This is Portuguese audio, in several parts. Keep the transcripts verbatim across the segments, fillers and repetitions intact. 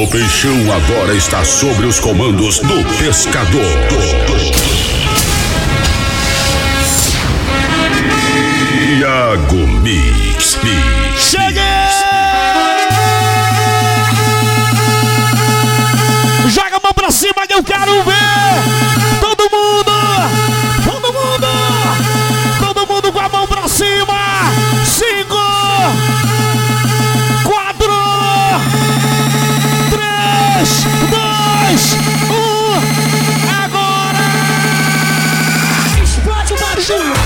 Peixão agora está sobre os comandos do Pescador. Iago Mix, Mix. Cheguei! Joga a mão pra cima que eu quero ver! Todo mundo! Todo mundo! Todo mundo com a mão pra cima! Cinco! Quatro! Três! Dois! Um! Agora! Explode o barulho!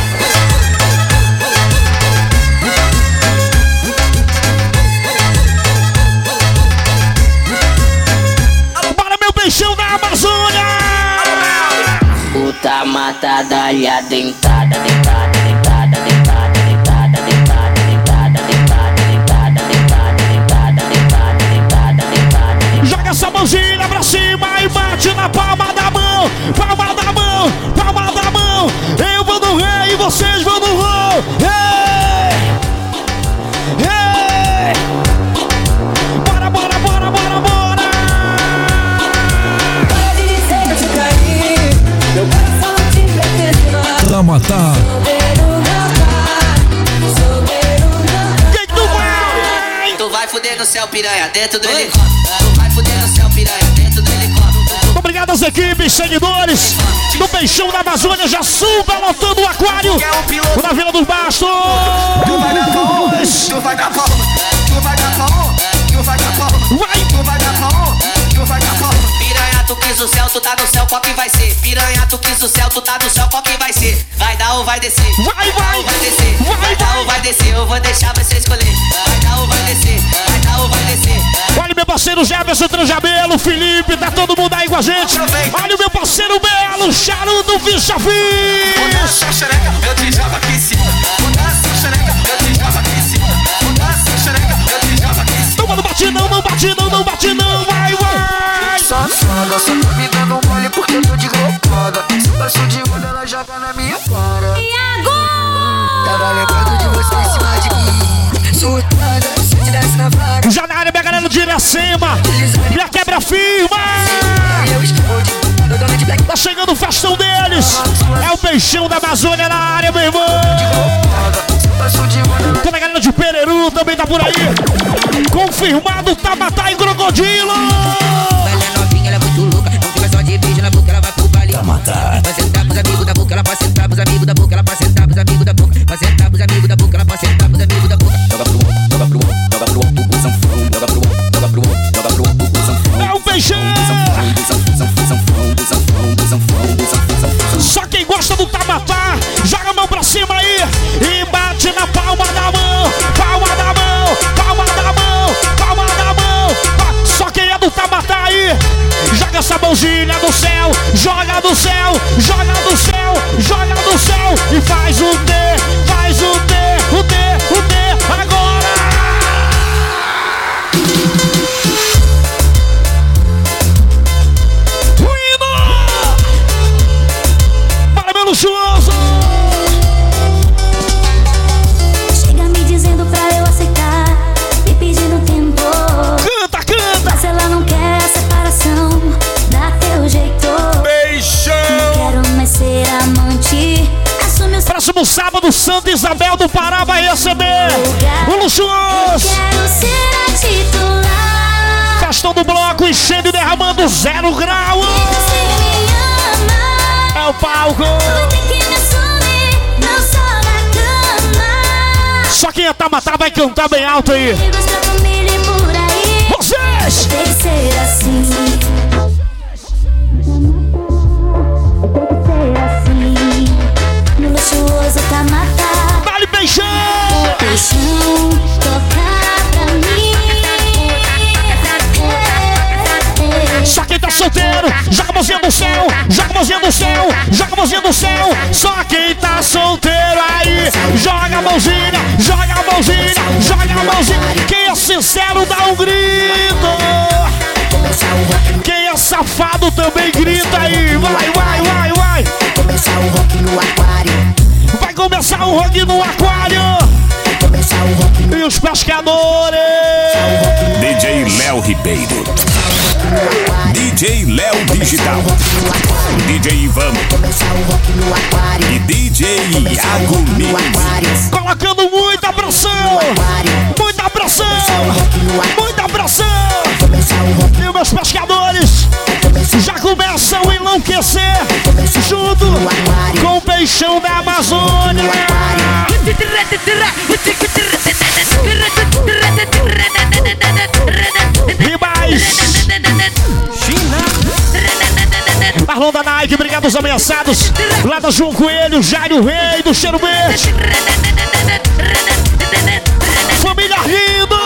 Peixão da Amazônia! Puta matada ali adentrada, dentada, dentada, dentada, dentada, dentada, dentada, dentada, dentada, dentada, dentada, dentada, dentada, dentada. Joga essa mãozinha pra cima e bate na palma da mão, palma da mão, palma da mão. Eu vou no rei e vocês vão no rol. Hey! Hey! Bora, bora, bora, bora, bora! Pra matar. Quem tu vai? Tu vai fuder no céu, piranha, dentro do helicóptero. Tu vai fuder no céu, piranha, dentro do helicóptero. Obrigado às equipes, seguidores do Peixão da Amazônia. Já suba lotando o aquário na Vila dos Bastos. Tu vai dar pão, tu vai dar pão, tu vai dar pão, tu vai dar pão, Vai. tu vai dar pão, tu vai dar pão. Piranha, tu quis o céu, tu tá no céu, qual que vai ser? Piranha, tu quis o céu, tu tá no céu, qual que vai ser? Vai dar ou vai descer? Vai, vai. Vai descer, Vai, vai dar vai. ou vai descer? Eu vou deixar você escolher. Vai dar ou vai descer? Vai dar ou vai descer? Olha o meu parceiro Jefferson Tranjabelo, Felipe, tá todo mundo aí com a gente. Olha o meu parceiro Belo, Charuto Ficha Ficha. Nossa xereca, eu te jogo aqui em cima. Nossa xereca, eu te jogo aqui em cima. Nossa xereca, eu te jogo aqui em cima. Toma, não bate não, não bate não, não bate não, vai, vai. Safada, só tá me dando mole porque eu tô de glocada. Se eu passo de olho, ela joga na minha cara. Tava lembrando de você em cima de mim. Surtada, você te desce na vaga. Já na área, minha galera de Iracema, minha quebra firma. Eu estou de eu dou de black. Tá chegando o festão deles. É o Peixão da Amazônia na área, meu irmão. Se eu passo de olho, ela Toda a galera de Pereru também tá por aí. Confirmado, Tamatá e Crocodilo. Ela é novinha, ela é muito louca. Não fica só de beijo na boca, ela vai pro baile. Vai sentar pros amigos da boca, ela vai sentar pros amigos da boca, ela vai sentar pros amigos da boca. Vai sentar pros amigos da boca, ela vai sentar pros amigos da boca. Joga pro um, joga pro um, joga pro um, o sanfão. Joga pro um, joga pro um, joga pro um, o sanfão. É o Peixão. Só quem gosta do Tamatá, joga a mão pra cima aí e bate na palma da mão, palma da mão, palma da mão, palma da mão. Só quem é do Tamatá aí, joga essa mãozinha no céu, joga no céu, joga no céu, joga no céu e faz o D, faz o D, o D, o D, agora! Luxuoso. Chega me dizendo pra eu aceitar e pedindo tempo. Canta, canta. Mas ela não quer a separação, dá teu jeito. Peixão. Não quero mais ser amante. Assume o seu Próximo sábado, Santa Isabel do Pará vai receber o Luxuoso. Quero ser a titular. Festão do bloco, enchendo e derramando zero grau. Você me ama. É o palco. Vai ter que me assumir, não só na cama. Só quem é Tamatá vai cantar bem alto aí. Amigos pra família e por aí. Vocês! Tem que ser assim. Tem que ser assim. No luxuoso Tamatá. Dá-lhe Peixão! Peixão, tocar pra mim. Só quem tá solteiro, joga a mãozinha no céu, joga a mãozinha no céu, joga a mãozinha no céu. Só quem tá solteiro aí, joga a mãozinha, joga a mãozinha, joga a mãozinha. Quem é sincero dá um grito. Quem é safado também grita aí. Vai, vai, vai, vai. começar o rock no aquário. Vai começar o rock no aquário. Começar o rock no E os pescadores. D J Léo Ribeiro, D J Léo Digital, D J Ivan e D J Iago Mix. Colocando muita pressão, muita pressão, muita pressão. E meus pescadores já começam a enlouquecer junto com o peixão da Amazônia. E mais Marlon da Nike, obrigado aos ameaçados lá da João Coelho, Jairo Rei do Cheiro Verde, família Rindo.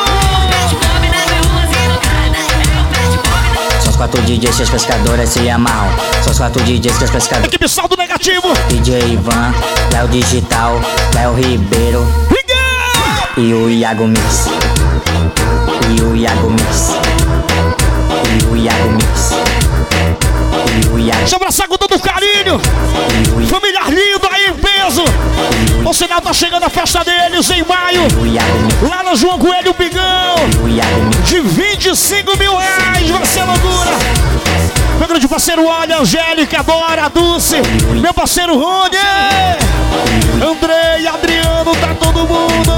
São os quatro D Js que as pescadoras se amarram. São os quatro D Js que as pescadoras. Equipe Saldo Negativo, D J Ivan, Léo Digital, Léo Ribeiro e o Iago Mix. E o Iago Mix. E o Iago Mix. E o Iago. Deixa eu abraçar com todo o carinho. Família Lindo aí em peso. O sinal tá chegando a festa deles em maio. Lá na João Coelho Bigão. De vinte e cinco mil reais. Vai ser loucura. Meu grande parceiro Olha, Angélica, Dora, Dulce. Meu parceiro Rony. Andrei, Adriano, tá todo mundo.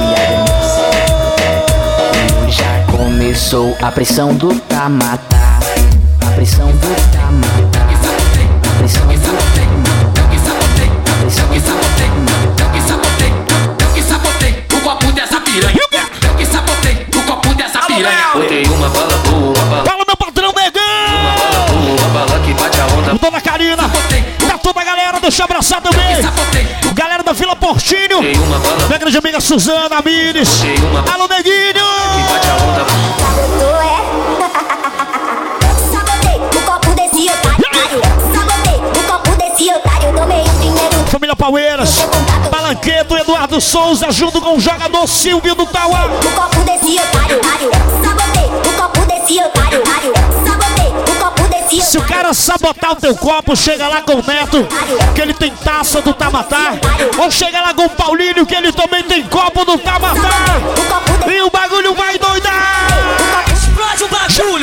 Já começou a pressão do Tamatá. A pressão do Tamatá. A pressão do Tamatá. A pressão do Tamatá. Eu que sabotei, eu que sabotei o copo dessa piranha. Eu que sabotei o copo dessa piranha. Botei uma bala boa, bala. Fala, meu patrão negão. Uma bala boa, bala que bate a onda. Dona Karina, tá toda a galera, deixa eu abraçar também. Galera da Vila Portinho, minha grande amiga Suzana Mires. Alô, neguinho. Sabotou, é? Sabotei o copo desse otário. Sabotei o copo desse otário. Tomei o dinheiro. Família Palmeiras, Palanqueto, Eduardo Souza, junto com o jogador Silvio do Tauá. O copo desse otário. Sabotei o copo desse otário. Sabotei o copo desse otário. Se o cara sabotar o teu copo, chega lá com o Neto, que ele tem taça do Tamatá. Ou chega lá com o Paulinho, que ele também tem copo do Tamatá. E o bagulho vai doidar. Explode o bagulho.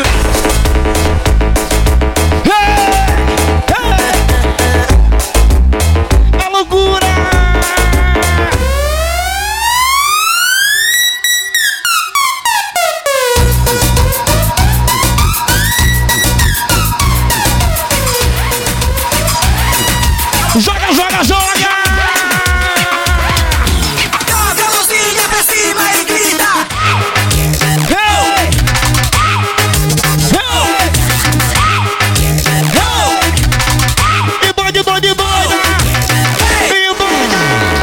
É loucura. Joga, joga, joga! Joga a mãozinha pra cima e grita. Hey! Hey! E doida, doida, doida! E doida!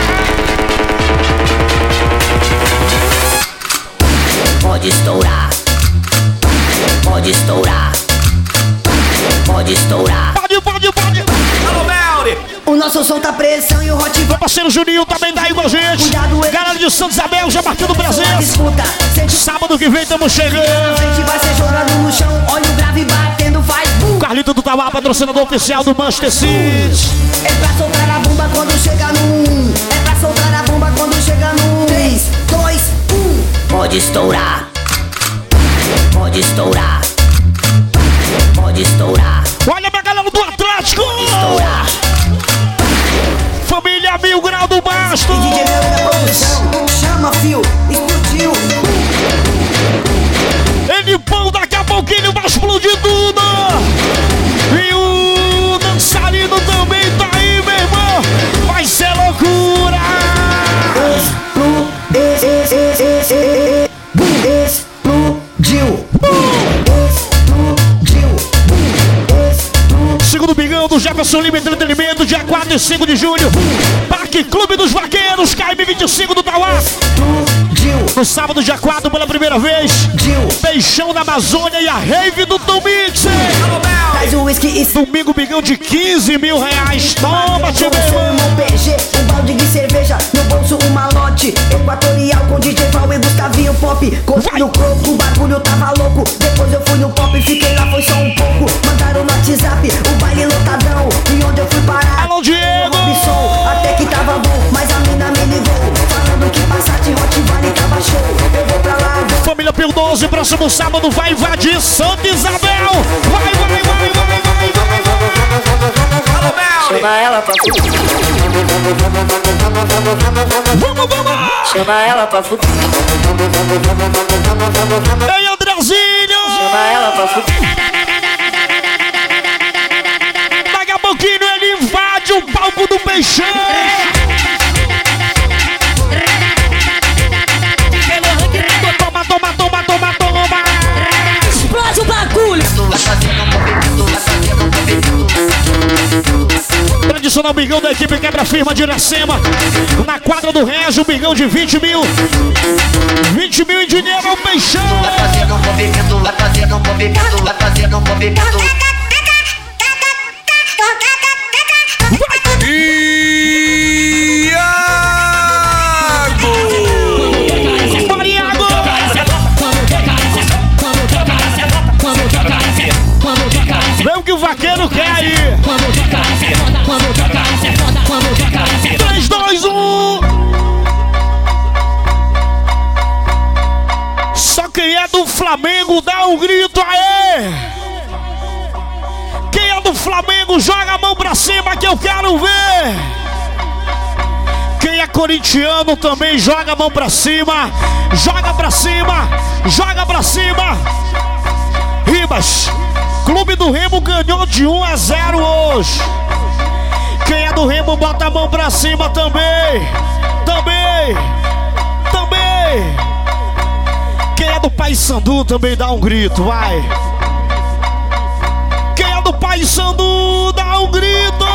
Pode estourar. Pode estourar. Pode estourar. Pode, pode, pode! Alô, Melri. O nosso som tá pressão e o hot Meu parceiro Juninho também tá aí com a gente. Galera de Santa Isabel já marcando presença. escuta. Sente Sábado que vem estamos chegando. a gente vai ser jogando no chão. Olha o grave batendo, faz bum. Carlito do Tauá, patrocinador oficial do Manchester City. É pra soltar a bomba quando chega no um. É pra soltar a bomba quando chega no três, dois, um. Pode estourar. Pode estourar. Pode estourar. Olha minha galera do Atlético. Estourar. Família Mil Grau do Basto. D J Mel na produção. Chama, fio, explodiu. Ele pão, daqui a pouquinho vai explodir tudo. E o dançarino também tá aí, meu irmão. Vai ser loucura. Explodiu. Segundo Bigão do Jefferson Lima Entretenimento, dia quatro e cinco de julho. Parque Clube dos Vaqueiros, K M vinte e cinco do Tauá. No sábado, dia quatro, pela primeira vez, Peixão da Amazônia e a Rave do Tom Mix. Traz o whisky e Domingo, Bigão de quinze mil reais. Toma, tio meu irmão P G, um balde de cerveja, no bolso um malote. Equatorial com D J Val e Gustavinho Pop. Corri no croco, o bagulho tava louco. Depois eu fui no pop, fiquei lá, foi só um pouco. Mandaram no WhatsApp, o baile lotadão. E onde eu fui parar? Alô, Diego! Robson, até que tava bom, mas a mina me ligou, falando que Passat Hot Vale tava show. Eu vou pra lá, vou Família Pio doze, próximo sábado vai invadir Santa Isabel. Vai, vai, vai, vai, vai, vai, vai, vai. Chama ela pra fuder. Vamos, vamos. Chama ela pra fuder. Ei, Andrezinho. Chama ela pra fuder. Daqui a pouquinho ele invade o palco do Peixão. Toma, toma, toma, toma, toma. Explode o bagulho. Tradicional bigão da equipe Quebra-Firma de Iracema. Na quadra do Régio, um bigão de vinte mil. vinte mil em dinheiro ao Peixão. Vai fazendo um movimento, vai fazendo um movimento, vai fazendo um movimento. Bora, Iago! Vê o que o vaqueiro quer aí. três, dois, um. Só quem é do Flamengo dá um grito aí. Quem é do Flamengo joga a mão pra cima que eu quero ver. Quem é corintiano também joga a mão pra cima. Joga pra cima. Joga pra cima. Ribas, Clube do Remo ganhou de um a zero hoje. Quem é do Remo bota a mão pra cima também. Também. Também. Quem é do Paysandu também dá um grito, vai. Quem é do Paysandu dá um grito.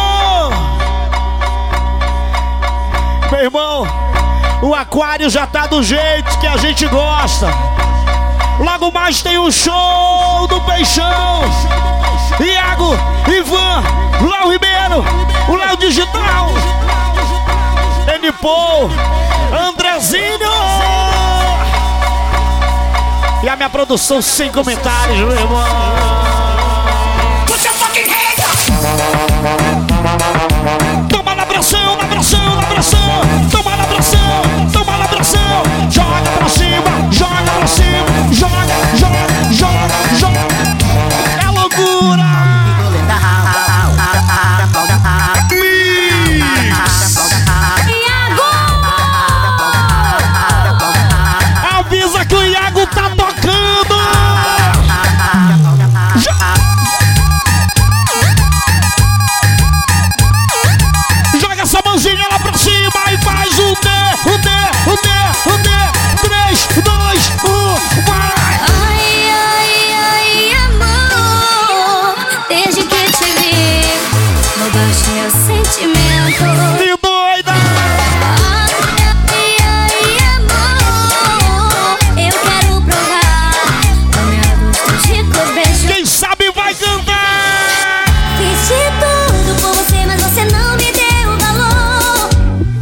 Meu irmão, o aquário já tá do jeito que a gente gosta. Logo mais tem o show do Peixão. Iago, Ivan, Léo Ribeiro, o Léo Digital, N-Paul, Andrezinho. E a minha produção sem comentários, meu irmão. Toma na pressão, na pressão, na pressão. Toma na pressão, toma na pressão. Joga pra cima, joga pra cima. Joga, joga, joga, joga. É loucura. Avisa que o Iago tá tocando. Joga essa mãozinha lá pra cima e faz o D, o D, o D, o D. três, dois, um, vai! Ai, ai, ai, amor, desde que te vi, roubaste meu sentimento. E doida! Ai, ai, amor, eu quero provar o meu gosto de beijo. Quem sabe vai cantar! Fiz de tudo por você, mas você não me deu valor.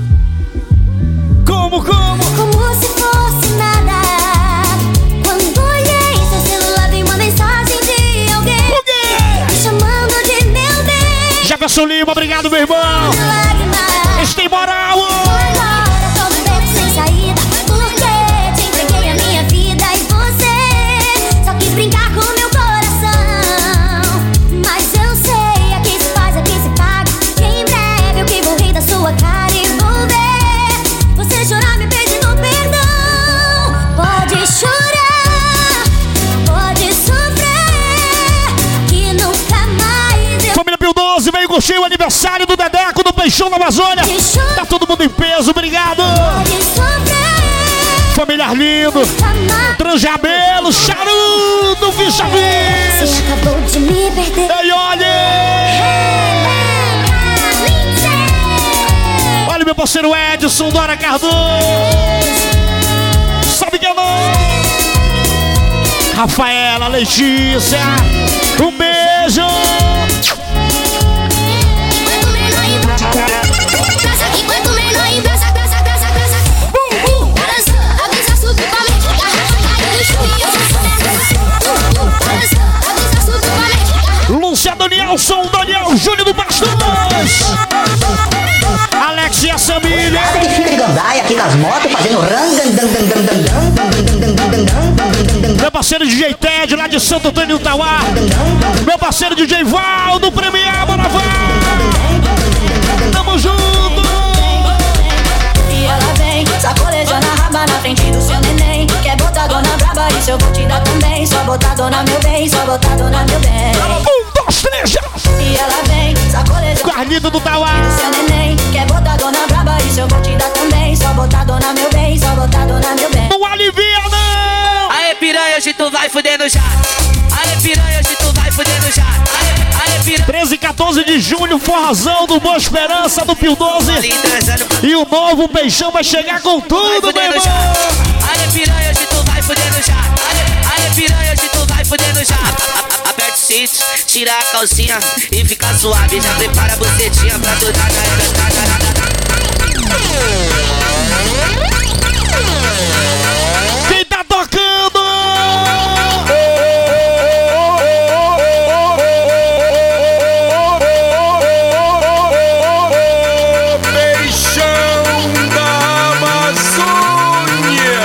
Como, como? Como se fosse nada. Quando olhei seu celular, vi uma mensagem de alguém O quê? me chamando de meu bem. Jefferson Lima, obrigado, meu irmão! Lágrimas. Eles têm moral! Agora tô no beco sem saída, porque te entreguei a minha vida e você só quis brincar com meu coração. Mas eu sei, aqui se faz, aqui se paga. Que em breve eu que vou rir da sua cara e vou ver você chorar me pedindo perdão. Pode chorar, pode sofrer, que nunca mais eu Família Pio doze, veio curtir o aniversário do Dedeco do Peixão da Amazônia. Tá todo mundo em peso, obrigado! pode sofrer. Família lindo! Transjabelo, charuto, ficha Você bicho! acabou de me perder. Ei, olha! Olha meu parceiro Edson, Dora Cardoso! Sabe que eu não? Rafaela, Letícia, um beijo! Quanto menor empresa, aqui quanto menor empresa, casa, casa, casa. Bum, bum, balançou, a brisa subiu pra mim. Garrafa caiu no chão e eu sou. Bum, bum, balançou, a brisa subiu pra mim. Lúcia Danielson, Daniel Júnior do Bastos! Alex e a família! Fica de gandaia aqui nas motos, fazendo rang, dan, dan, dan, dan, dan, dan, dan, dan, dan, dan, dan. Meu parceiro D J Ted, lá de Santo Antônio do Tauá. Meu parceiro D J Val, do Premiar, bora Val. Tamo junto. E ela vem, sacolejando a raba na frente do seu neném. Quer botar dona braba, isso eu vou te dar também. Só botar dona meu bem, só botar dona meu bem. Um, dois, três, já. E ela vem, sacolejando Carlito do Tauá. do seu neném. Quer botar dona braba, isso eu vou te dar também. Só botar dona meu bem, só botar dona meu bem. Não alivia, não. Aê piranha, hoje tu vai fudendo já. Aê piranha, hoje tu vai fudendo já. Aê, aê piranha. treze e quatorze de julho, forrazão do Boa Esperança, do Pio doze. E o novo Peixão vai chegar com tudo, meu irmão. Aê piranha, hoje tu vai fudendo já. Aê, aê piranha, hoje tu vai fudendo já. Aperta o cinto, tira a calcinha e fica suave. Já prepara a bucetinha pra tu dar. Quem tá tocando? Peixão da Amazônia.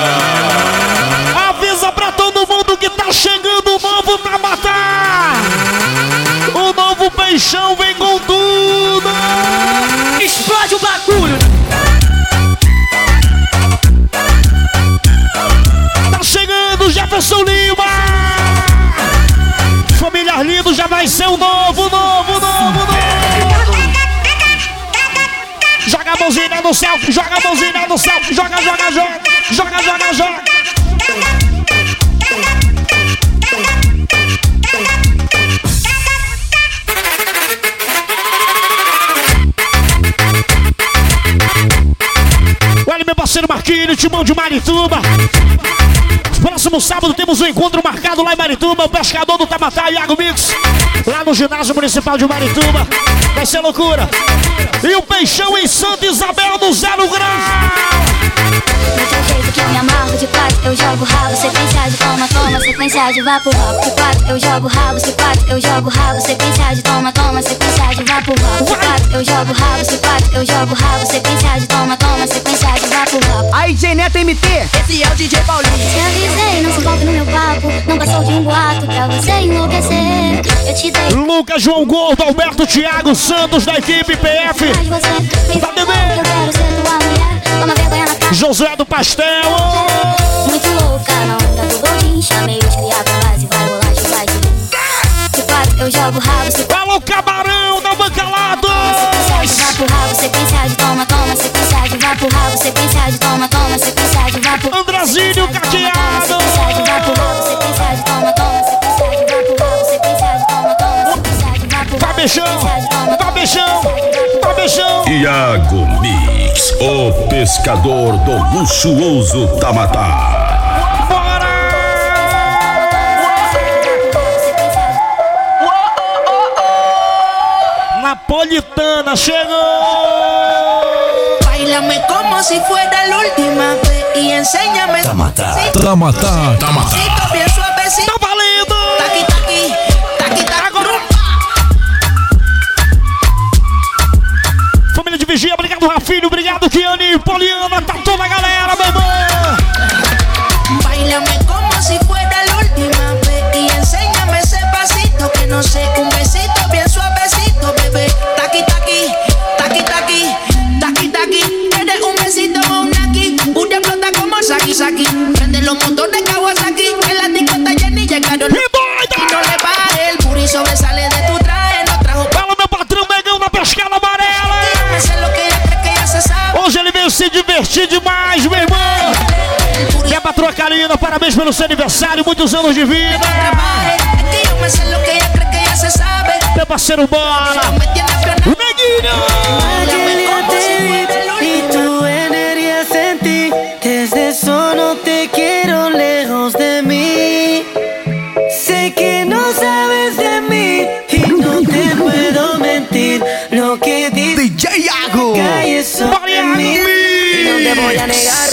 Avisa pra todo mundo que tá chegando o novo pra matar. O novo Peixão vem com tudo. Explode o bagulho. Tá chegando Jefferson Lima. Família Lindo já vai ser o novo, novo, novo, novo. Joga a mãozinha no céu, joga a mãozinha no céu, joga, joga, joga, joga, joga, joga. Olha meu parceiro Marquinhos, Timão de Marituba. Próximo sábado temos um encontro marcado lá em Marituba. O pescador do Tamatá, Iago Mix. Lá no ginásio municipal de Marituba. Vai ser loucura. E o Peixão em Santa Isabel no Zero Grau. Do teu jeito que eu me amarro, de quatro eu jogo rabo. Sequência de toma, toma, sequência de vapo, vapo. De quatro eu jogo rabo, se quatro eu jogo rabo. Sequência de toma, toma, sequência de vapo, vapo. De quatro eu jogo rabo, se quatro eu jogo rabo. Sequência de toma, toma, sequência de vapo, vapo. Aí, J Neto M T, esse é o D J Paulinho. Te avisei, não se envolve no meu papo. Não passou de um boato pra você enlouquecer. Eu te dei Lucas, João Gordo, Alberto, Thiago Santos da equipe P F. mais de você. Me fala que eu quero ser tua mulher. Toma vergonha na cara. Josué do Pastel. Muito louca, na onda do Goldin. Chamei os criados pra base, vai rolar de vai de quatro eu jogo rabo, se Alô, Camarão da Bancalado. sequência de vapo, rabo, sequência de toma, toma, sequência de vapo, rabo, sequência de toma, toma, sequência de vapo. Andrezinho Caqueado. Sequência de vapo, rabo, sequência de toma, toma, sequência de vapo, rabo, sequência de toma, toma, sequência de vapo. Vai beijão, vai beijão, vai beijão. Iago Mix, o pescador do luxuoso Tamatá. Bora! Napolitana chegou. Báilame como si fuera la última vez y enséñame. Tamatá. Tamatá. Tamatá. Suavecito, bien suavecito. Tá valendo! Taqui, taqui, taqui, taqui. Agora. Família de Vigia, obrigado Rafinho, obrigado Kiane, Poliana, tá toda a galera, meu irmão. Báilame como si fuera la última vez y enséñame ese pasito que no sé, un besito bien suavecito, bebé. Taqui, taqui, taqui, taqui, taqui, taqui. Eres un besito o un aquí, una explota como Saki, Saki. Prende los motores Kawasaki, en la disco está llena y llegaron. Y no le pare, el puri sobresale de tu traje, no trajo. Fala meu patrão Megão na pescada amarela. Sé lo que ella cree que ya se sabe. Hoje ele veio se divertir demais, meu irmão. Minha patroa Karina, parabéns pelo seu aniversário, muitos anos de vida. Es que yo me sé lo que ella cree que ya se sabe. Meu parceiro Bola, Me tiene o Neguinho. Báilame como si fuera la última. Tu energía sentí, desde eso no te quiero lejos de mí. Sé que no sabes de mí y no te puedo mentir. Lo que dices D J Iago. cae sobre mí y no te voy a negar.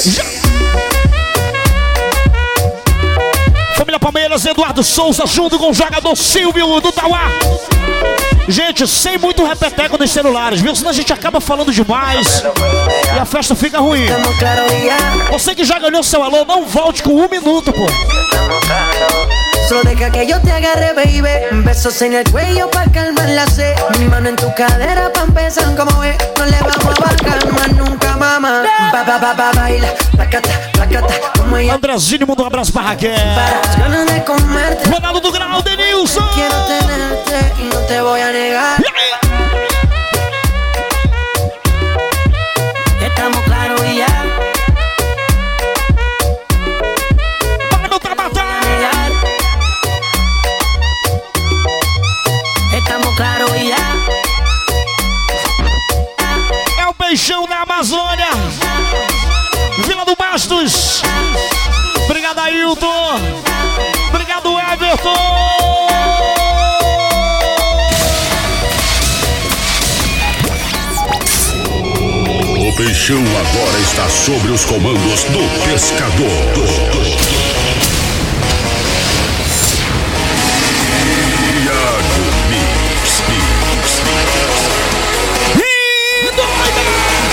Família Palmeiras, Eduardo Souza, junto com o jogador Silvio do Tauá. Gente, sem muito repeteco nos celulares, viu? Senão a gente acaba falando demais e a festa fica ruim. Estamos claros y ya. Você que já ganhou seu alô, não volte com um minuto, pô. Solo deja que yo te agarre, baby. Besos en el cuello pa' calmar la sed. Mi mano en tu cadera pa' empezar, como ves. No le vamos a bajar más nunca, mamá. Ba, ba, ba, ba, baila, placata, placata, como ella. Andrezinho, manda um abraço pra Raquel. Para las ganas de comerte. Ronaldo do Grau, Denilson. Quiero tenerte y no te voy a negar. Estamos claros y ya. Para no trabalhar. Estamos claros y ya. É o Peixão da Amazônia. Vila do Bastos. Obrigado, Ailton. Obrigado, Everton. O Peixão agora está sobre os comandos do Pescador. Iago Mix, Mix, Mix. E doida!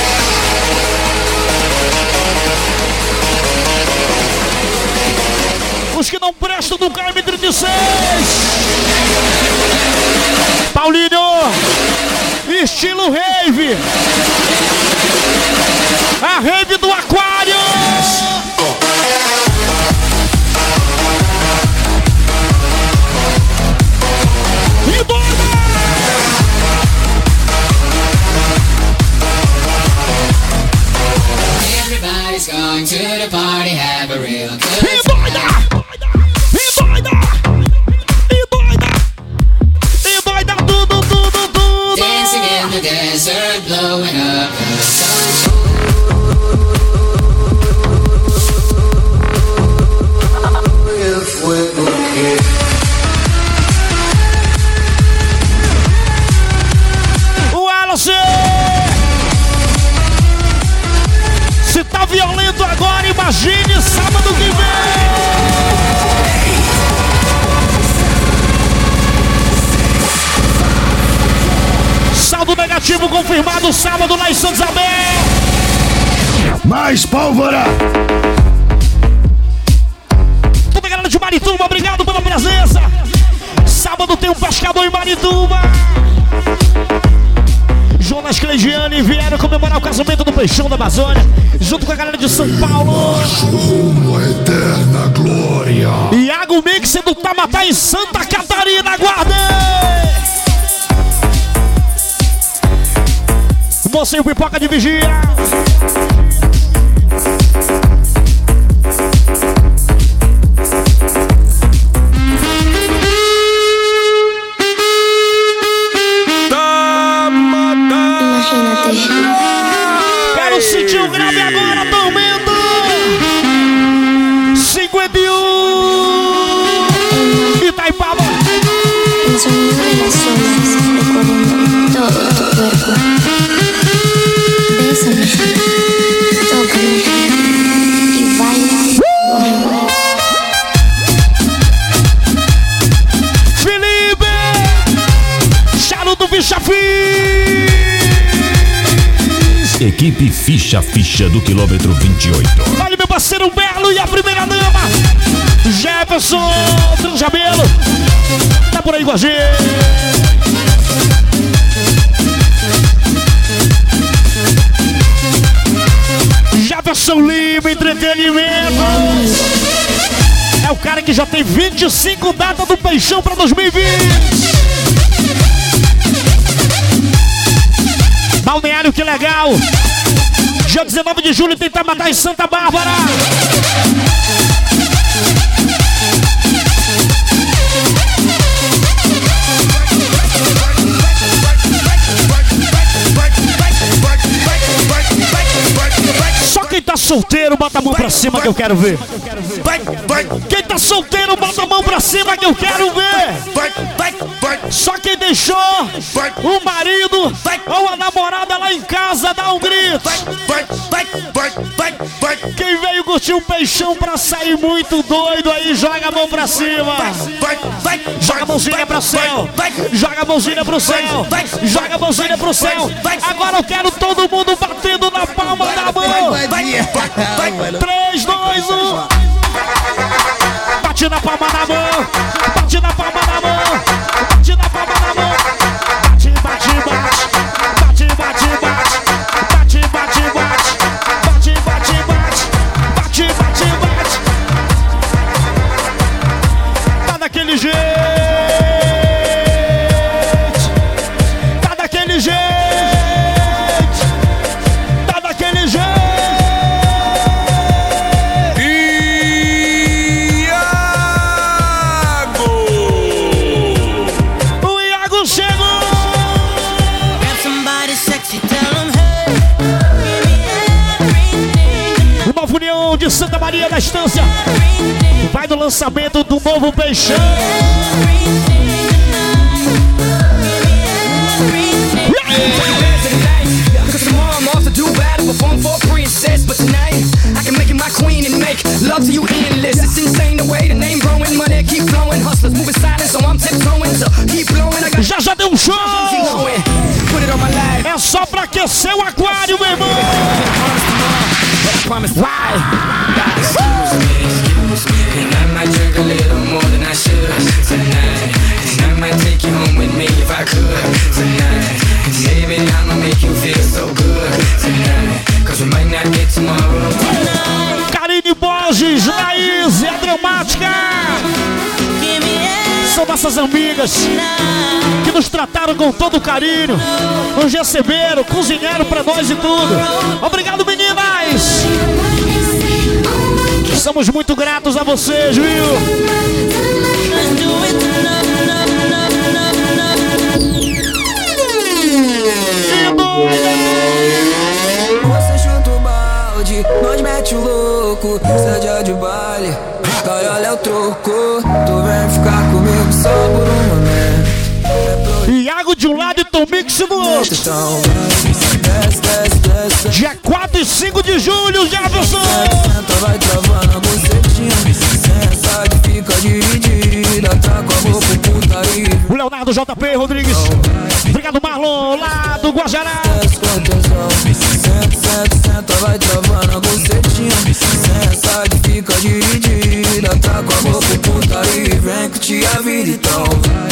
Os que não prestam do K M trinta e seis. Paulinho, estilo rave. A rave do Aquário. E doida! Everybody's going to the party, have a real good E doida! E doida! E doida! E doida tudo, tudo, tudo! dancing in the desert, blowing up the sun. O Wallace! Se tá violento agora, imagine sábado que vem! Saldo negativo confirmado sábado lá em Santa Isabel! Mais pólvora! Toda a galera de Marituba, obrigado pela presença! Sábado tem um pescador em Marituba! Jonas Cleigiane vieram comemorar o casamento do Peixão da Amazônia, junto com a galera de São Paulo. Rumo à eterna glória. Iago Mix do Tamatá em Santa Catarina, aguardem! Mocinho Pipoca de Vigia. Quero sentir o grave agora, Tormento! cinquenta e um! Itaipava! El sonido de las olas recorriendo todo tu cuerpo. Bésame, tócame y baila. Felipe! Charuto Ficha Ficha! Equipe Ficha Ficha do quilômetro vinte e oito. Olha meu parceiro Belo e a primeira dama Jefferson Transjabelo. Tá por aí com a gente. Jefferson Lima, entretenimento. É o cara que já tem vinte e cinco datas do Peixão pra dois mil e vinte. Balneário, que legal. Dia dezenove de julho tem Tamatá em Santa Bárbara. Só quem tá solteiro, bota a mão pra cima que eu quero ver. Quem tá solteiro, bota a mão pra cima que eu quero ver. Só quem deixou o marido ou a namorada lá em casa, dá um grito. Quem veio curtir um Peixão pra sair muito doido aí, joga a mão pra cima. Joga a mãozinha pro céu. Joga a mãozinha pro céu. Joga a mãozinha pro céu. Agora eu quero todo mundo batendo na palma da mão. três, dois, um. Bate Bate na palma da mão, bate na palma da mão, bate na palma da mão. Bate, bate, bate, bate, bate, bate, bate, bate, bate, bate, bate, bate, bate, bate, bate. Tá daquele jeito, tá daquele jeito, tá daquele jeito. União de Santa Maria da Estância vai no lançamento do novo Peixão. Já já deu um show. É só pra aquecer o aquário, meu irmão. Vai! Excuse me, excuse me, and I might drink a little more than I should tonight. And I might take you home with me if I could tonight. And maybe I'ma make you feel so good tonight. Cause we might not get tomorrow. Karine Borges, Laís, é dramática. São nossas amigas que nos trataram com todo carinho, nos receberam, cozinharam pra nós e tudo. Obrigado, meninas! Somos muito gratos a vocês, viu? Você chuta o balde, nós mete o louco, seja de baile, cai, olha o troco. Tu vem ficar comigo só por um momento. Iago de um lado e Tom Mix do outro. Dia quatro e cinco de julho, Jefferson. Vai travando a bucetinha, sensa que fica dividida, tá com a boca putaria. O Leonardo J P Rodrigues. Obrigado, Marlon, lá do Guajará. Senta, senta, senta, vai travando a bucetinha, sensa que fica dividida, tá com a boca putaria. Vem que te a vida então.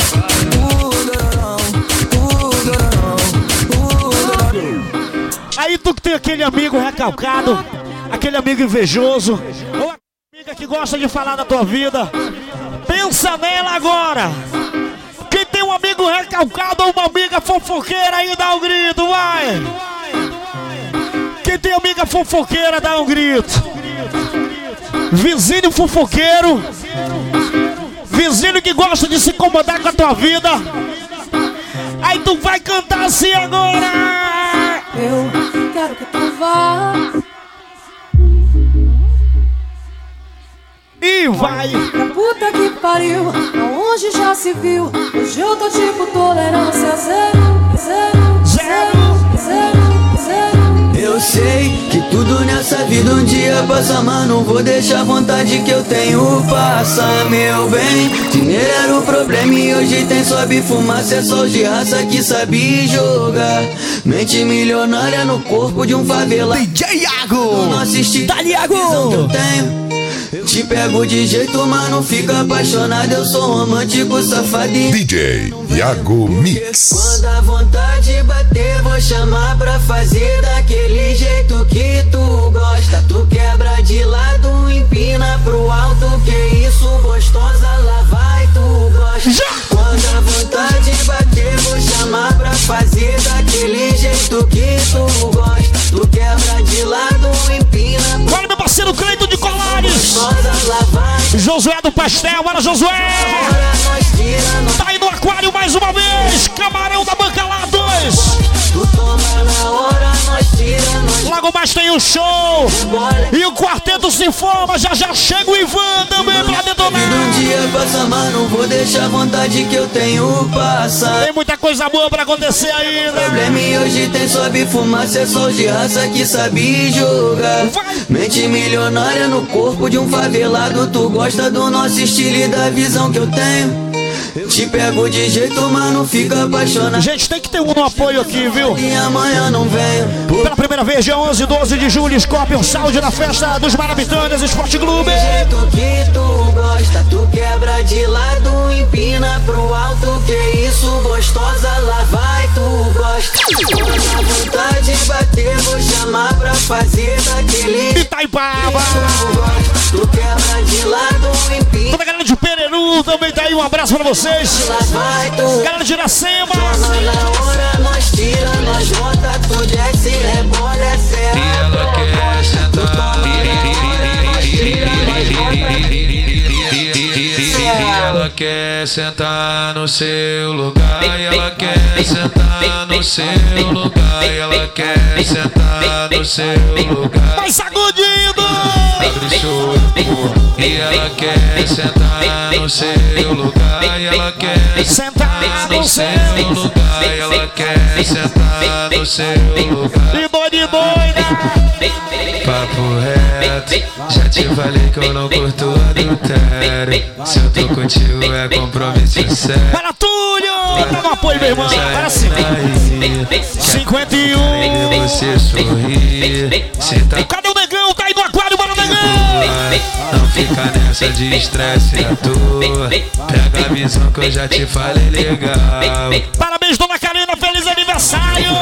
Aí tu que tem aquele amigo recalcado, aquele amigo invejoso, ou a amiga que gosta de falar da tua vida, pensa nela agora. Quem tem um amigo recalcado ou uma amiga fofoqueira aí, dá um grito, vai. Quem tem amiga fofoqueira, dá um grito. Vizinho fofoqueiro, vizinho que gosta de se incomodar com a tua vida, aí tu vai cantar assim agora. Eu quero que tu vá e vai pra puta que pariu, aonde já se viu. Hoje eu tô tipo tolerância zero, zero, zero, zero, zero. Eu sei que tudo nessa vida um dia passa, mas não vou deixar a vontade que eu tenho passar, meu bem. Dinheiro era o problema e hoje tem sobe fumaça, é só de raça que sabe jogar. Mente milionária no corpo de um favela. D J Iago, não assisti, tá Iago. Eu tenho. Eu te pego de jeito, mas não fica apaixonado. Eu sou romântico, safadinho. D J Iago Mix. Quando a vontade bater, vou chamar pra fazer daquele jeito que tu gosta. Tu quebra de lado, empina pro alto. Que isso, gostosa, lá vai, tu gosta. Quando a vontade bater, vou chamar pra fazer daquele jeito que tu gosta. Tu quebra de lado, empina pro alto. Olha meu parceiro Cleito de Colares, Josué do Pastel, bora Josué! Tá aí no aquário mais uma vez, Camarão da Banca lá dois. Logo mais tem o show e o Quarteto se forma, já já chega o Ivan também pra detonar. Um dia passa, mas não vou deixar a vontade que eu tenho passar. Tem muita coisa boa pra acontecer ainda. Problema e hoje tem sobe fumaça, é só de raça que sabe jogar. Mente milionária no corpo de um favelado. Tu gosta do nosso estilo e da visão que eu tenho. Eu te pego de jeito, mas não fica apaixonado. Gente, tem que ter um no apoio aqui, viu? E amanhã não venho. Pela primeira vez, dia onze e doze de julho, Scorpion Sound na festa dos Marabitanas Esporte Clube. Do jeito que tu gosta, tu chama pra fazer daquele Itaipava. Tu quebra de lado em pin. Toda a galera de Pereira também tá aí, um abraço pra vocês. Galera de Iracema. Na hora nós tira, nós volta, tu desce, rebola, é certo. E ela quer sentar. E ela quer sentar no seu lugar. E ela quer sentar no seu lugar. E ela quer sentar no seu lugar. Vai sacudindo! E ela quer sentar no seu lugar. E ela quer sentar no seu lugar. E ela quer sentar no seu lugar. E doida, e doida! Papo reto, já te falei que eu não curto adultério. Se eu tô contigo é compromisso sério. Para Túlio! Dá um apoio, meu irmão! Para cima! cinquenta e um! Você sorri. Se tá... Cadê o negão? Tá aí no aquário, bora, negão! Não fica nessa de estresse à toa. Pega a visão que eu já te falei legal. Parabéns, dona Karina, feliz aniversário!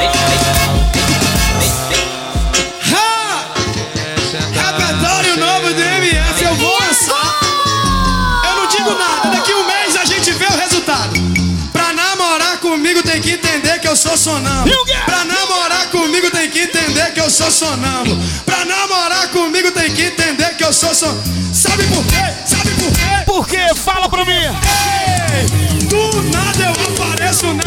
Repertório novo do M F, eu vou lançar. Eu não digo nada, daqui um mês a gente vê o resultado. Pra namorar comigo tem que entender que eu sou sonâmbulo. Pra namorar comigo tem que entender que eu sou sonâmbulo. Pra namorar comigo tem que entender que eu sou sonâmbulo. Sabe por quê? Sabe por quê? Por quê? Fala pra mim! Ei, do nada eu apareço na...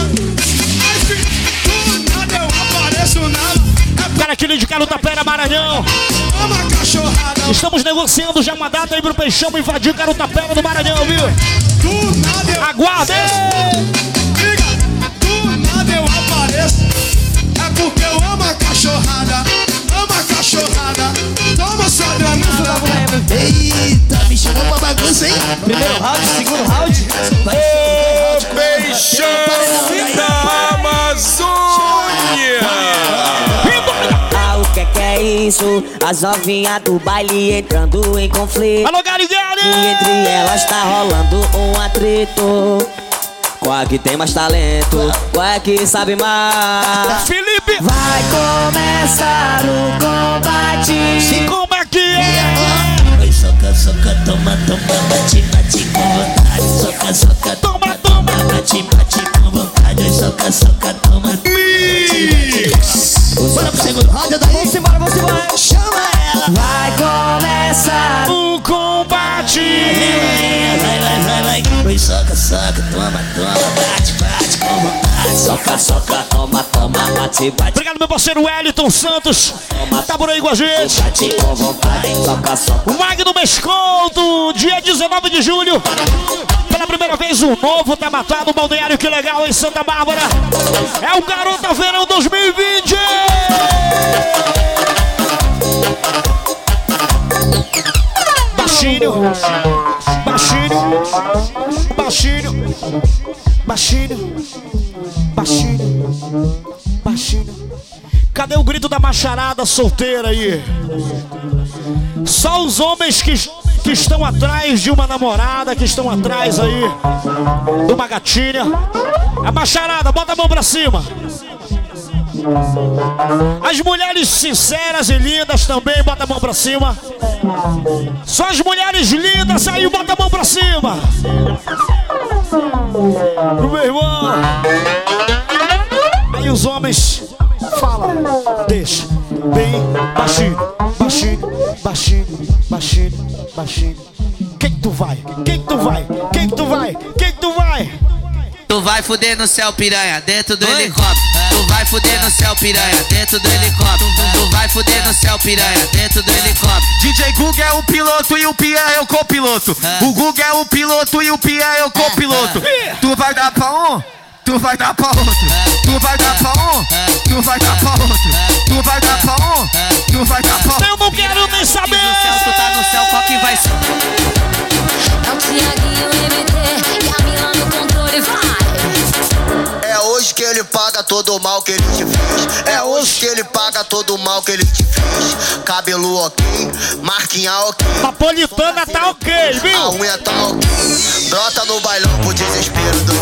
Do nada eu apareço na... Cara, aqui de Carutapera, Maranhão. Estamos negociando já uma data aí pro Peixão invadir Carutapera do Maranhão, viu? Aguardem! Do nada eu apareço. É porque eu amo a cachorrada. Amo a cachorrada. Toma sua granada. Eita, me chamou pra bagunça, hein? Primeiro round, segundo round. Ô, Peixão da Amazônia. O que que é isso? As novinhas do baile entrando em conflito. Alô, Gary, Gary! E entre elas tá rolando um atrito. Qual é que tem mais talento? Qual é que sabe mais? Felipe! Vai começar o combate. Se como é que é? Oi, soca, soca, toma, toma, bate, bate com vontade. Soca, soca, toma, toma, bate, bate com vontade. Oi, soca, soca, toma, bate, bate. Bora pro segundo round, daí. Vamos embora, vamos embora. Chama ela. Vai começar o combate. Vai, vai, vai, vai. Oi, soca, soca, toma, toma, bate, bate com vontade. Soca, soca, toma, toma, bate, bate. Obrigado, meu parceiro Wellington Santos. Tá por aí com a gente. Bate com vontade. Soca, soca. O Magno Mesconto, dia dezenove de julho. Pela primeira vez, o novo tá matado, o balneário, que legal, em Santa Bárbara. É o Garota Verão dois mil e vinte. Baixinho, baixinho, baixinho, baixinho, baixinho, baixinho. Cadê o grito da macharada solteira aí? Só os homens que, que estão atrás de uma namorada, que estão atrás aí de uma gatinha. A macharada, bota a mão pra cima. As mulheres sinceras e lindas também, bota a mão pra cima. Só as mulheres lindas aí, bota a mão pra cima. Meu irmão. Aí os homens fala, deixa bem baixinho, baixinho, baixinho, baixinho, baixinho. Quem que tu vai? Quem que tu vai? Quem que tu vai? Quem que tu vai? Tu vai fuder no céu, piranha, dentro do helicóptero. Tu vai fuder no céu, piranha, dentro do helicóptero. Tu vai fuder no céu, piranha, dentro do helicóptero. D J Guga é o piloto e o Pia é o copiloto. O Guga é o piloto e o Pia é o copiloto. Tu vai dar pra um, tu vai dar pra outro. Tu vai dar pra um, tu vai dar pra outro. Tu vai dar pra um, tu vai dar pra outro. Eu não quero nem saber. Tu tá no céu, qual que vai ser? É o Thiaguinho M T e a Mila no controle, vai. É hoje que ele paga todo o mal que ele te fez. É hoje que ele paga todo o mal que ele te fez. Cabelo ok, marquinha ok. Napolitana tá ok, viu? A unha tá ok. Brota no bailão pro desespero do seu ex.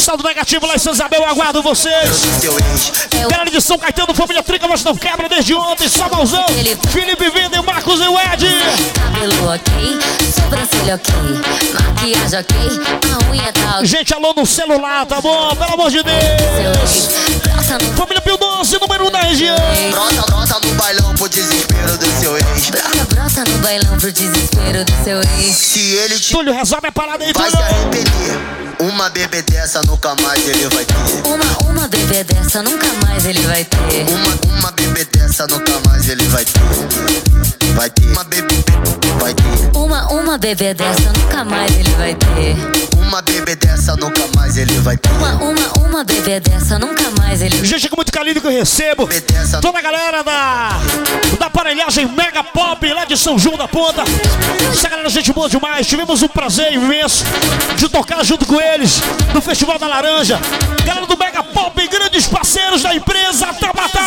Saldo negativo lá em São Isabel, eu aguardo vocês. Galera de São Caetano, família Trica, mas não quebra desde ontem, só mauzão. Felipe Vida e Marcos e o Ed. Cabelo ok, sobrancelha ok, maquiagem ok, a unha tá ok. Gente, alô no celular, tá bom? Pelo amor de Deus. Família Pio doze, número um da região. Brota, brota no bailão pro desespero do seu ex. Brota, brota no bailão pro desespero do seu ex. Se ele te Túlio, resolve a parada aí, vai Túlio. se arrepender. Uma bebê dessa nunca mais ele vai ter. Uma, uma bebê dessa nunca mais ele vai ter. Uma, uma bebê dessa nunca mais ele vai ter. Vai ter. Uma bebê, vai ter. Uma, uma bebê dessa nunca mais ele vai ter. Uma bebê dessa nunca mais ele vai ter. Uma, uma, uma bebê dessa nunca mais ele. Gente, com muito carinho que eu recebo toda a galera da, da aparelhagem Mega Pop lá de São João da Ponta. Essa galera, gente boa demais. Tivemos um prazer imenso de tocar junto com eles no Festival da Laranja. Galera do Mega Pop, grandes parceiros da empresa Tamatá.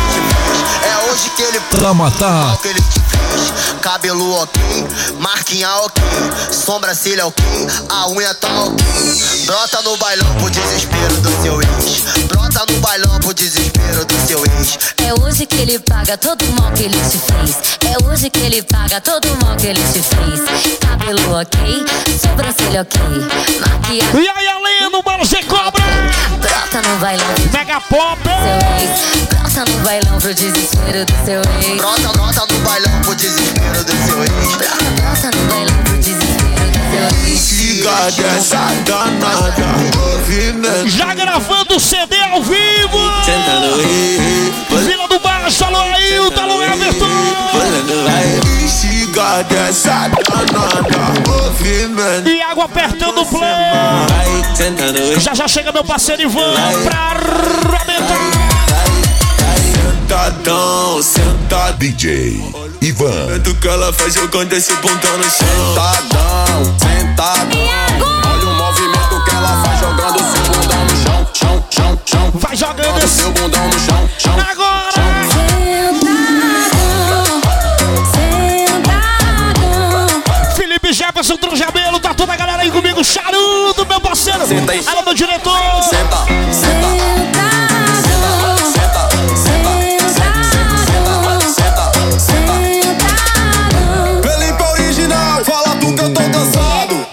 É hoje que ele Tamatá. o que ele te fez. Cabelo ok, marquinha ok, sobrancelha ok, a unha tá ok. Brota no bailão pro desespero do seu ex. Brota no bailão pro desespero do seu ex. É hoje que ele paga todo o mal que ele te fez. É hoje que ele paga todo o mal que ele te fez. Cabelo ok, sobrancelha ok, maquiagem. E aí, além no Mano G Cobra. Brota no bailão Mega Pop. seu ex. Brota no bailão pro desespero do seu ex. Brota, brota no bailão pro desespero do seu ex. Brota, brota no bailão pro desespero do seu ex. Siga dessa danada, movimento. Já gravando C D ao vivo. Tentando rir, Vila do Baixo, alô Ailton, alô Everton. falando vai. Siga dessa danada, movimento. E água apertando o play. Vai tentando rir. Já já chega meu parceiro Ivan pra arrebentar. Sentadão, sentadão. D J Ivan. Do que ela faz jogando esse bundão no chão. Sentadão, sentadão. Olha o movimento que ela faz jogando seu bundão no chão. Chão, chão, chão. Vai jogando esse seu bundão no chão. Chão. Agora. Felipe Jefferson, Trujabelo, tá toda a galera aí comigo. Charuto, meu parceiro. Senta aí. Alô, meu diretor. Senta, senta. Felipe original, fala tu que eu tô cansado.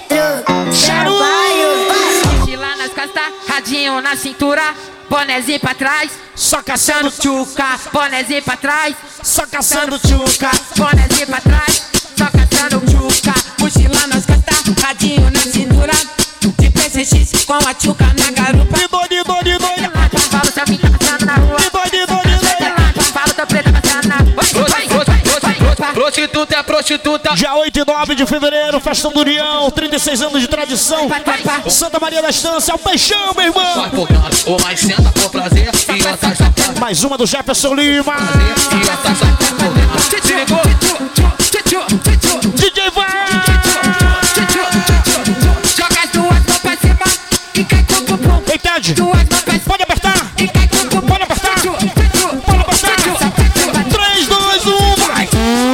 Mochila nas costas, radinho na cintura, bonezinho pra trás, só caçando tchuca, bonezinho pra trás, só caçando tchuca, bonezinho pra trás, só caçando tchuca, mochila nas costas, radinho na cintura, de P C X com a tchuca na garupa. De doido, de doido, de doido. Fala essa pinta passando na rua. De doido, de doido, de doido. Fala essa preta passando na rua. Prostituta é prostituta. Dia oito e nove de fevereiro, Festão do União, trinta e seis anos de tradição. Santa Maria da Estância, é o peixão, meu irmão. Vai por canto, ou mais senta por prazer. E outra safada. Mais uma do Jefferson Lima. E outra safada. Se ligou? D J vai. Joga as duas mãos pra cima e cai com o bumbum. Ei, Ted, Duas mãos pra cima pode apertar. e cai com o bumbum. Pode apertar. Pode apertar. três, dois, um, vai.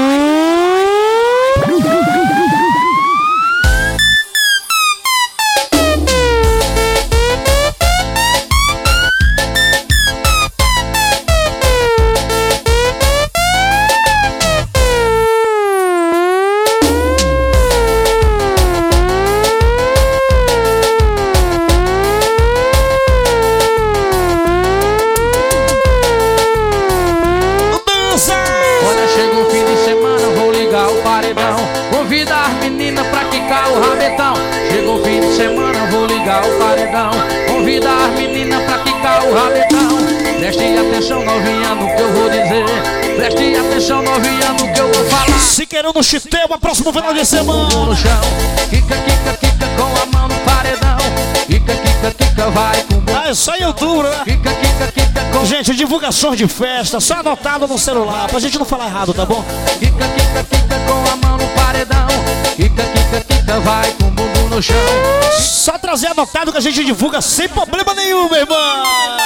Olha, chega o fim de semana, vou ligar o paredão. Convida as meninas pra quicar o rabetão. Chega o fim de semana, vou ligar o paredão. Convida as meninas pra quicar o rabetão. Preste atenção, novinha, no que eu vou dizer. Preste atenção, novinha, no que eu vou falar. Se querendo no chitema, próximo final de semana. No chão, quica, quica, quica com a mão no paredão. Quica, quica, quica, vai com o Ah, é só YouTube, né? Quica, quica, quica com. Gente, divulgações de festa, só anotado no celular, pra gente não falar errado, tá bom? Quica, quica, quica com a mão no paredão. Quica, quica, quica, vai com o bumbum no chão. Só trazer anotado que a gente divulga sem problema nenhum, meu irmão.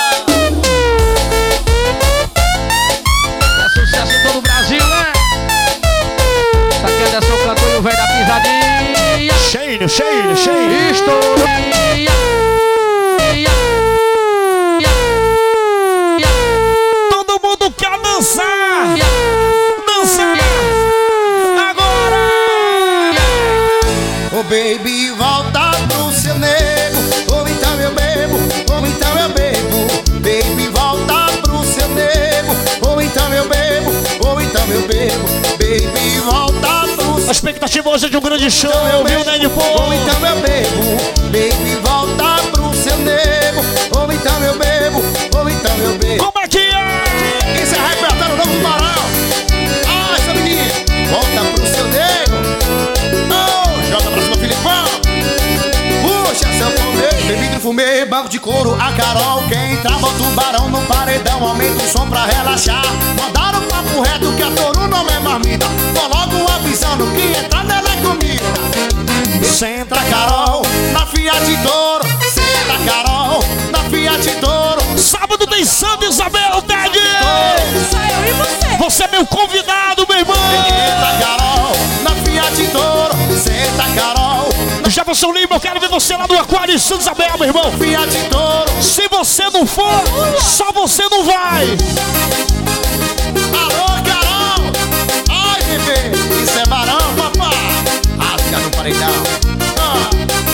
É sucesso em todo o Brasil, né? Isso aqui é Anderson Cantor e o velho da pisadinha. Cheio, cheio, cheio. História. dançar! Dançar! Agora! Ô oh, baby, volta pro seu nego. Ou então eu bebo, ou então eu bebo. Baby, volta pro seu nego. Ou então eu bebo, ou então eu bebo. Baby, volta pro seu... A expectativa hoje é de um grande show, eu vi o Nene Pô. Ou então eu bebo. Baby, volta pro seu nego. Ou então eu bebo, ou então eu bebo. Como é que é? Isso é repertório novo do Barão. Ah, essa menina, volta pro seu nego. Oh, joga pra cima, Filipão. Puxa seu poder. Bebido, fumei, banco de couro, a Carol. Quem trava o tubarão no paredão, aumenta o som pra relaxar. Mandaram o papo reto que a touro não é marmita. Tô logo avisando que entrar nela é comida. Senta, Carol, na Fiat Toro. Senta, Carol, na Fiat Toro. Sábado tem Santa Isabel, Ted! Só eu e você. Você é meu convidado, meu irmão! Senta, Carol, na Fiat Toro. Senta, Carol. Jefferson Lima, eu quero ver você lá no Aquário em Santa Isabel, meu irmão! Fiat Toro. Se você não for, só você não vai! Alô, Carol! Ai, bebê, isso é barão, papai! Rasga no paredão. Ah.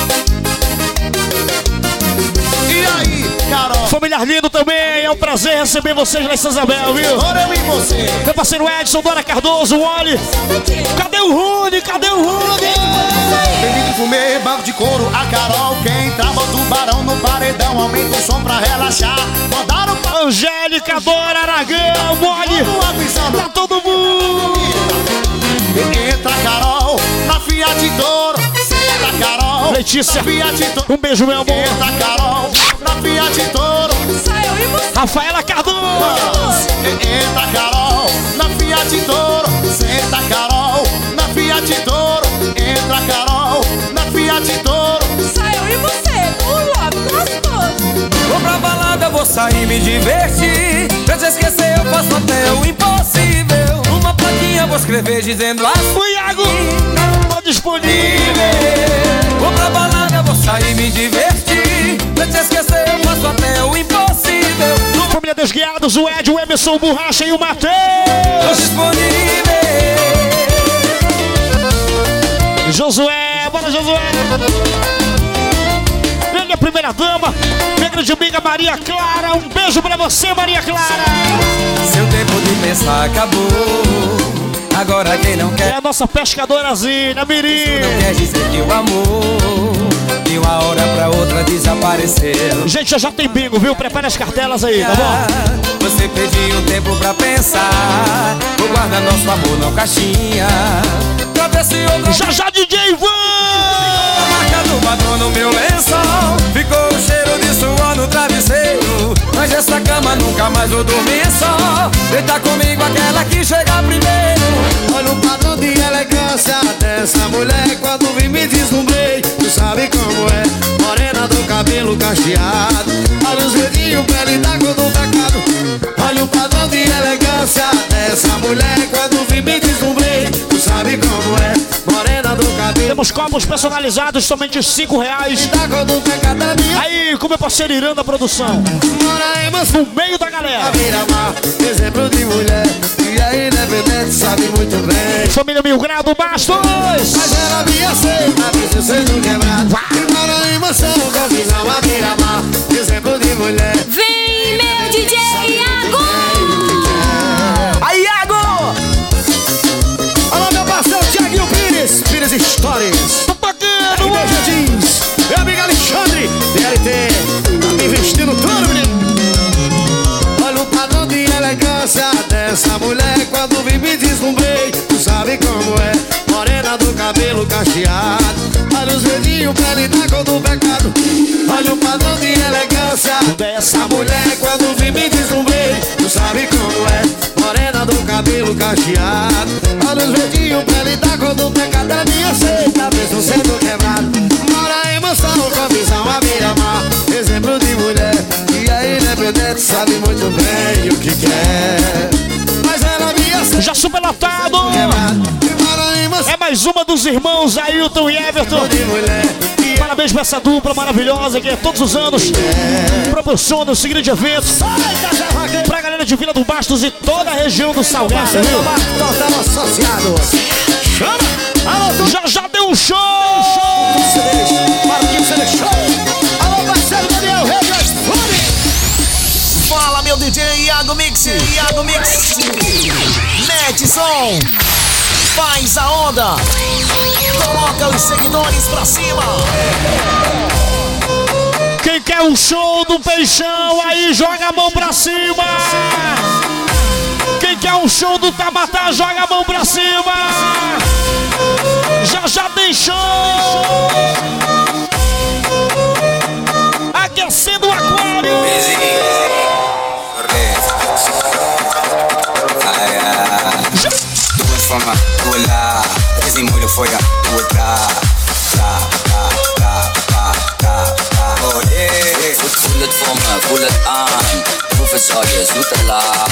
E aí, Carol? Familiar lindo também, é um prazer receber vocês lá em Santa Isabel, viu? Ora eu e você. Meu parceiro Edson, Dora Cardoso, o Oli. Cadê o Rune? Cadê o Rune? Bebido, fumei, banco de couro, a Carol. Quem trava o tubarão no paredão, aumenta o som pra relaxar. Mandaram pra Angélica, Dora, Aragão, Oli. Tá todo mundo. Entra, Carol, na Fiat Toro. Senta, Carol, Letícia, na Fiat Toro. Um beijo, meu amor. Entra, Carol, na Fiat Toro. Só eu e você. Rafaela Cardoso. Entra, Carol, na Fiat Toro. Senta, Carol, na Fiat Toro. Entra, Carol, na Fiat Toro. Só eu e você, um love gostoso. Vou pra balada, vou sair, me divertir. Pra te esquecer eu faço até o impossível. Uma plaquinha vou escrever dizendo assim: o Iago, tô disponível. Vou pra balada, vou sair, me divertir. Pra te esquecer eu faço até o impossível. Família dos Guiados, o Ed, o Emerson, o Borracha e o Matheus. Tô disponível. Josué, bora Josué. Ele é a primeira dama, negra de amiga Maria Clara. Um beijo pra você, Maria Clara. Seu tempo de pensar acabou. Agora quem não quer é a nossa pescadorazinha, Mirim. Isso não quer dizer que o amor de uma hora pra outra desapareceu. Gente, já já tem bingo, viu? Prepare as cartelas aí, tá bom? Você pediu um tempo pra pensar. Vou guardar nosso amor na caixinha. Pra ver se outra... Já já D J Ivan. A marca do batom no meu lençol. Ficou o cheiro de suor no travesseiro. Mas essa cama nunca mais vou dormir só. Deita comigo aquela que chega primeiro. Olha o padrão de elegância dessa mulher. Quando vi me deslumbrei. Tu sabe como é, morena do cabelo cacheado. Olha os dedinhos, pele da cor do pecado. Olha o padrão de elegância dessa mulher. Quando vi me deslumbrei. Tu sabe como é, morena do cabelo. Temos copos personalizados, somente cinco reais. Aí, com meu parceiro Irã da produção. No meio da galera. Exemplo de mulher. E aí, independente, sabe muito bem. Família Mil Grau do Bastos. Mas ela me aceita, mesmo sendo quebrado. E para a emoção, confusão, a beira-mar. Exemplo de mulher. Vem, meu D J Iago! Aí, Iago! Alô, meu parceiro Thiaguinho Pires. Pires Stories. Bacana! Aí, Jeans. Meu amigo Alexandre. D L T. Tá me vestindo tudo, menino. Olha o padrão de elegância dessa mulher. Quando vi me deslumbrei. Tu sabe como é, morena do cabelo cacheado. Olha os dedinhos, pele da cor do pecado. Olha o padrão de elegância dessa mulher. Quando vi me deslumbrei. Tu sabe como é, morena do cabelo cacheado. Olha os dedinhos, pele da cor do pecado. É minha aceita, mesmo sendo quebrado. Mora a emoção, com visão a beira-mar. Exemplo de mulher. E aí, independente, sabe muito bem o que quer. Mas ela me aceita. Já superlotado! É mais uma dos irmãos Ailton e Everton. parabéns pra essa dupla maravilhosa que todos os anos proporciona o seguinte evento pra galera de Vila do Bastos e toda a região do Salgado, viu? Já já deu um show! Alô, parceiro Daniel Regras, Fala, meu D J Iago Mix, Iago Mix. Mete som, faz a onda, coloca os seguidores pra cima. Quem quer um show do Peixão, aí joga a mão pra cima. Quem quer um show do Tamatá, joga a mão pra cima. Já já tem show. Aquecendo o aquário. Duas formas, duas lá. Esse molho foi a tua tá. Tá, tá, tá, tá, tá, tá. Oh yeah. Bullet for me, bullet on. Rufus Audios, Nutella.